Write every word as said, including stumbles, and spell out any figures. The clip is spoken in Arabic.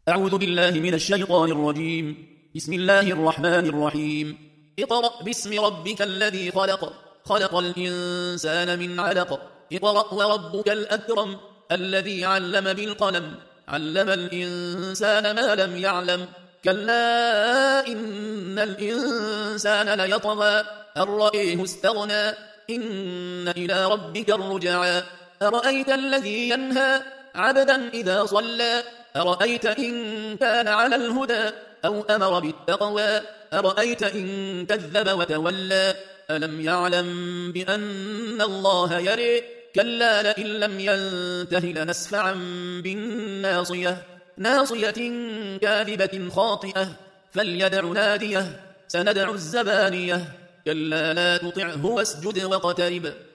أعوذ بالله من الشيطان الرجيم. بسم الله الرحمن الرحيم. اقرأ باسم ربك الذي خلق خلق الإنسان من علق. اقرأ وربك الأكرم الذي علم بالقلم علم الإنسان ما لم يعلم. كلا إن الإنسان ليطغى أن رآه استغنى إن إلى ربك الرجعى. أرأيت الذي ينهى عبدا إذا صلى أرأيت إن كان على الهدى أو أمر بالتقوى أرأيت إن كذب وتولى ألم يعلم بأن الله يرى كلا لئن لم ينته لنسفعا بالناصية ناصية كاذبة خاطئة فليدع ناديه سندع الزبانية كلا لا تطعه واسجد واقترب